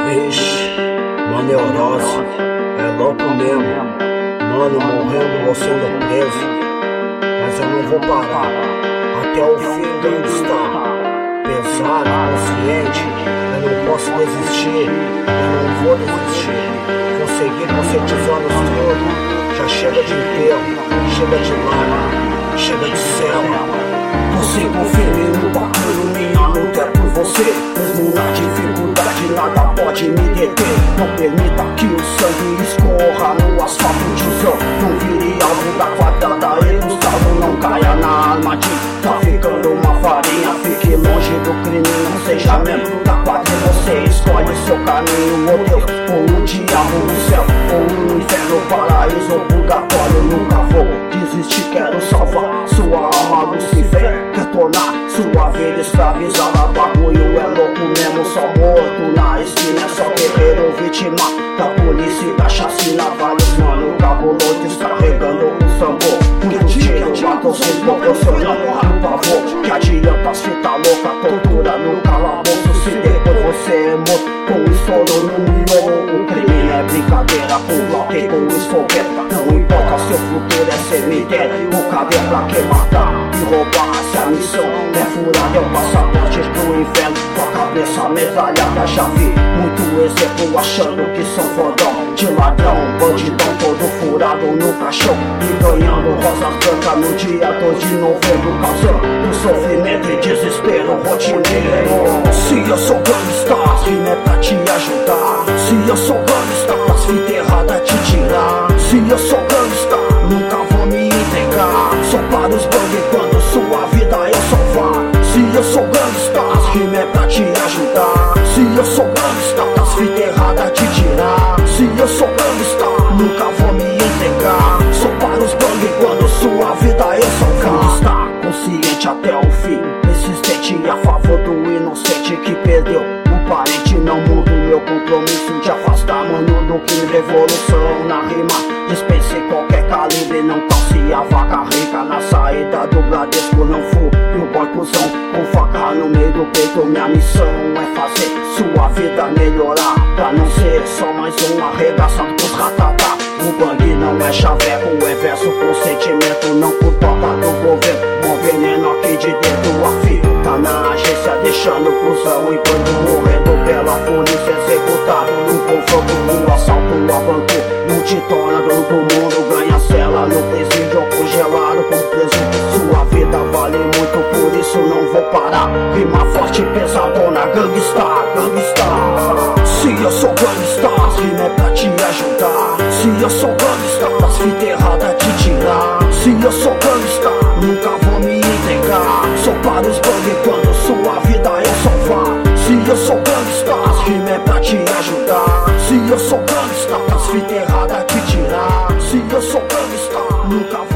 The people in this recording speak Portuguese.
Vixe, uma neurose, é louco mesmo. Mano, morrendo ou sendo preso, mas eu não vou parar até o fim do estar. Pesado, consciente, eu não posso desistir, eu não vou desistir. Vou seguir conscientizando os todos. Já chega de enterro, chega de lama, chega de cela. Você confirme no bagulho, minha luta é por você. Mesmo na dificuldade, nada pode me deter. Não permita que o sangue escorra no asfalto, tiozão. Não vire alvo da quadrada e Gustavo não caia na armadilha. Tá ficando uma farinha, fique longe do crime. Não seja membro da quadrilha, você escolhe seu caminho. Oh Deus, ou o diabo no céu, ou no inferno, paraíso ou purgatório. Nunca vou desistir, quero salvar sua alma, Lucifer. Quer tornar sua vida escravizada. Bagulho é louco mesmo, só morto na esquina. Só guerreiro vítima da polícia e da chacina. Vários mano cabuloso descarregando o sambor. Muito tiro, matou sem proporcionando o pavor. Que adianta as fita louca, tortura no calabouço. Se depois você é morto com estouro no miolo. O crime é brincadeira, com bloqueio, com escopeta. Não importa se o futuro é cemitério. O cabe é pra que matar e roubar. Se a missão é furada, é o passaporte pro inferno. Com a cabeça medalhada, já vi muito exemplo achando que são fodão. De ladrão, bandidão todo furado no caixão. E ganhando rosas brancas no dia 2 de novembro. Causando sofrimento e desespero rotineiro. Se eu sou gangsta, rima é pra te ajudar. Se eu sou gangsta, as fitas erradas te tirar. Se eu sou gangsta, nunca vou me entregar. Só para os bang quando sua vida eu salvar. Se eu sou gangsta, as rimas é pra te ajudar. Se eu sou gangsta, as fitas erradas te tirar. Se eu sou gangsta, nunca vou me entregar. Só para os bang quando sua vida eu salvar. Gangsta, consciente até o fim, persistente a favor do inocente que perdeu o parente. Não mudo meu compromisso de afastar mano do crime. Revolução na rima, dispense qualquer calibre. Não calce a vaca rica na saída do Bradesco. Não fui o boicozão com faca no meio do peito. Minha missão é fazer sua vida melhorar, pra não ser só mais um arregaçado pros ratatá. O bang não é chaveco, é verso com sentimento. Não por toca do governo, bom veneno aqui de dentro. A fita tá na agência deixando cuzão, enquanto morrendo pela polícia executado. No confronto, no assalto a banco, não te torna dono do mundo. Ganha cela no presídio congelado com preso. Sua vida vale muito, por isso não vou parar. Rima forte, pesadona, gangsta, gangsta. Se eu sou gangsta, as rima é pra te ajudar. Se eu sou gangsta, as fitas erradas te tirar. Se eu sou gangsta, nunca vou me entregar. Só para os bang quando sua vida eu salvar. Se eu sou gangsta, as rima é pra te ajudar. Se eu sou gangsta, as fitas erradas te tirar. Se eu sou gangsta, nunca